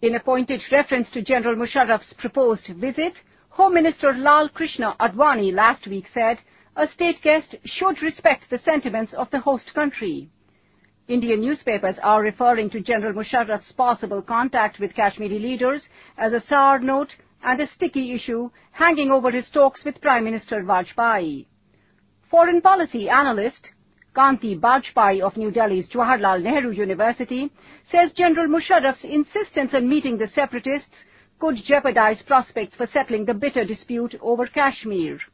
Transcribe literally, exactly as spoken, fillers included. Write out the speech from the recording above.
In a pointed reference to General Musharraf's proposed visit, Home Minister Lal Krishna Advani last week said a state guest should respect the sentiments of the host country. Indian newspapers are referring to General Musharraf's possible contact with Kashmiri leaders as a sour note and a sticky issue hanging over his talks with Prime Minister Vajpayee. Foreign policy analyst Kanti Bajpai of New Delhi's Jawaharlal Nehru University says General Musharraf's insistence on meeting the separatists could jeopardize prospects for settling the bitter dispute over Kashmir.